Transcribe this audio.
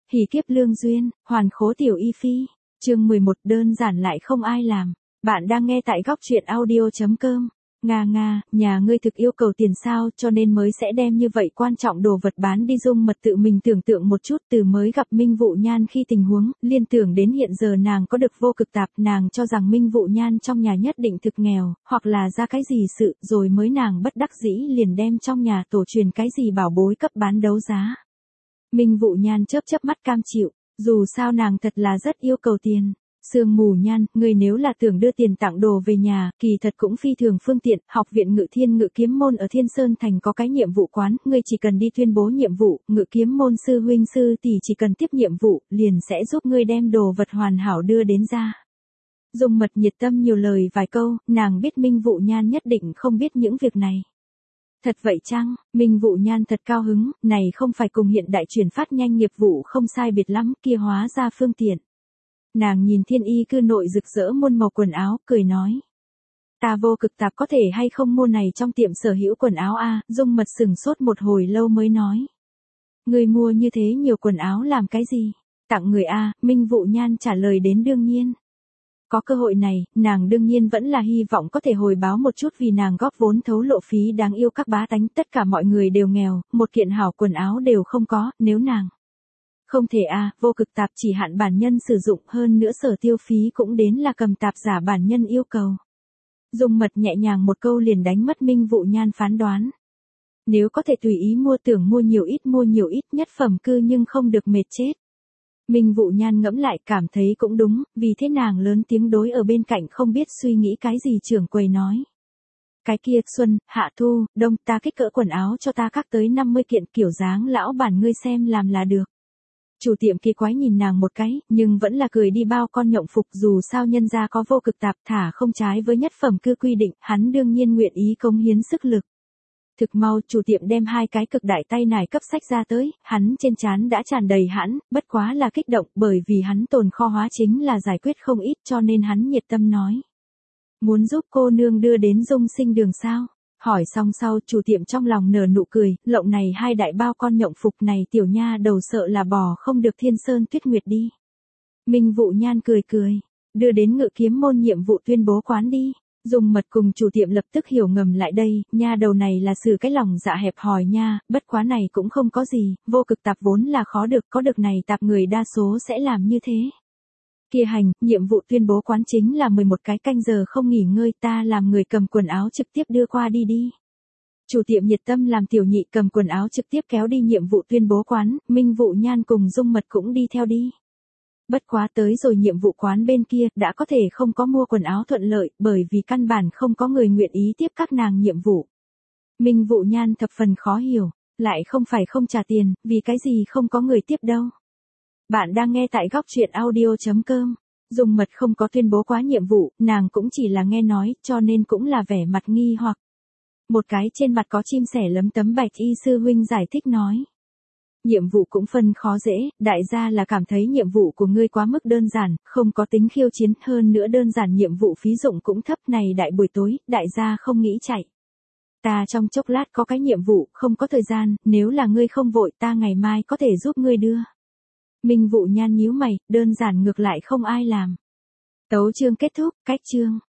Hỷ kiếp lương duyên, hoàn khố tiểu y phi. Chương 11 đơn giản lại không ai làm. Bạn đang nghe tại góc truyện audio.com. Nga, nhà ngươi thực yêu cầu tiền sao cho nên mới sẽ đem như vậy quan trọng đồ vật bán đi. Dung Mật tự mình tưởng tượng một chút từ mới gặp Minh Vũ Nhan khi tình huống, liên tưởng đến hiện giờ nàng có được vô cực tạp, nàng cho rằng Minh Vũ Nhan trong nhà nhất định thực nghèo, hoặc là ra cái gì sự, rồi mới nàng bất đắc dĩ liền đem trong nhà tổ truyền cái gì bảo bối cấp bán đấu giá. Minh Vũ Nhan chớp mắt cam chịu, dù sao nàng thật là rất yêu cầu tiền. Sương Mù Nhan, ngươi nếu là tưởng đưa tiền tặng đồ về nhà, kỳ thật cũng phi thường phương tiện, học viện Ngự Thiên Ngự Kiếm môn ở Thiên Sơn Thành có cái nhiệm vụ quán, ngươi chỉ cần đi tuyên bố nhiệm vụ, Ngự Kiếm môn sư huynh sư tỷ chỉ cần tiếp nhiệm vụ, liền sẽ giúp ngươi đem đồ vật hoàn hảo đưa đến ra. Dung Mật nhiệt tâm nhiều lời vài câu, nàng biết Minh Vũ Nhan nhất định không biết những việc này. Thật vậy chăng? Minh Vũ Nhan thật cao hứng, này không phải cùng hiện đại chuyển phát nhanh nghiệp vụ không sai biệt lắm, kia hóa ra phương tiện. Nàng nhìn Thiên Y cư nội rực rỡ muôn màu quần áo, cười nói. Ta vô cực tạp có thể hay không mua này trong tiệm sở hữu quần áo a? Dung Mật sừng sốt một hồi lâu mới nói. Người mua như thế nhiều quần áo làm cái gì? Tặng người a? Minh Vũ Nhan trả lời đến đương nhiên. Có cơ hội này, nàng đương nhiên vẫn là hy vọng có thể hồi báo một chút vì nàng góp vốn thấu lộ phí đáng yêu các bá tánh, tất cả mọi người đều nghèo, một kiện hảo quần áo đều không có, nếu nàng. Không thể vô cực tạp chỉ hạn bản nhân sử dụng, hơn nữa sở tiêu phí cũng đến là cầm tạp giả bản nhân yêu cầu. Dung Mật nhẹ nhàng một câu liền đánh mất Minh Vũ Nhan phán đoán. Nếu có thể tùy ý mua tưởng mua nhiều ít nhất phẩm cư nhưng không được mệt chết. Minh Vũ Nhan ngẫm lại cảm thấy cũng đúng, vì thế nàng lớn tiếng đối ở bên cạnh không biết suy nghĩ cái gì trưởng quầy nói. Cái kia, xuân, hạ thu, đông, ta kích cỡ quần áo cho ta các tới 50 kiện kiểu dáng lão bản ngươi xem làm là được. Chủ tiệm kỳ quái nhìn nàng một cái, nhưng vẫn là cười đi bao con nhộng phục, dù sao nhân gia có vô cực tạp thả không trái với nhất phẩm cư quy định, hắn đương nhiên nguyện ý cống hiến sức lực. Thực mau chủ tiệm đem hai cái cực đại tay nải cấp sách ra tới, hắn trên trán đã tràn đầy hãn, bất quá là kích động bởi vì hắn tồn kho hóa chính là giải quyết không ít cho nên hắn nhiệt tâm nói. Muốn giúp cô nương đưa đến Dung Sinh đường sao? Hỏi xong sau chủ tiệm trong lòng nở nụ cười, lộng này hai đại bao con nhộng phục này tiểu nha đầu sợ là bò không được Thiên Sơn Tuyết Nguyệt đi. Minh Vũ Nhan cười, đưa đến Ngự Kiếm môn nhiệm vụ tuyên bố quán đi. Dung Mật cùng chủ tiệm lập tức hiểu ngầm lại đây, nha đầu này là xử cái lòng dạ hẹp hòi nha, bất quá này cũng không có gì, vô cực tạp vốn là khó được, có được này tạp người đa số sẽ làm như thế. Kia hành, nhiệm vụ tuyên bố quán chính là 11 cái canh giờ không nghỉ ngơi, ta làm người cầm quần áo trực tiếp đưa qua đi. Chủ tiệm nhiệt tâm làm tiểu nhị cầm quần áo trực tiếp kéo đi nhiệm vụ tuyên bố quán, Minh Vũ Nhan cùng Dung Mật cũng đi theo đi. Bất quá tới rồi nhiệm vụ quán bên kia đã có thể không có mua quần áo thuận lợi bởi vì căn bản không có người nguyện ý tiếp các nàng nhiệm vụ. Minh Vũ Nhan thập phần khó hiểu, lại không phải không trả tiền, vì cái gì không có người tiếp đâu. Bạn đang nghe tại góc truyện audio.com. Dung Mật không có tuyên bố quá nhiệm vụ, nàng cũng chỉ là nghe nói, cho nên cũng là vẻ mặt nghi hoặc. Một cái trên mặt có chim sẻ lấm tấm Bạch Y sư huynh giải thích nói. Nhiệm vụ cũng phân khó dễ, đại gia là cảm thấy nhiệm vụ của ngươi quá mức đơn giản, không có tính khiêu chiến, hơn nữa đơn giản nhiệm vụ phí dụng cũng thấp, này đại buổi tối, đại gia không nghĩ chạy. Ta trong chốc lát có cái nhiệm vụ, không có thời gian, nếu là ngươi không vội ta ngày mai có thể giúp ngươi đưa. Minh Vũ Nhan nhíu mày, đơn giản ngược lại không ai làm. Tấu chương kết thúc, cách chương.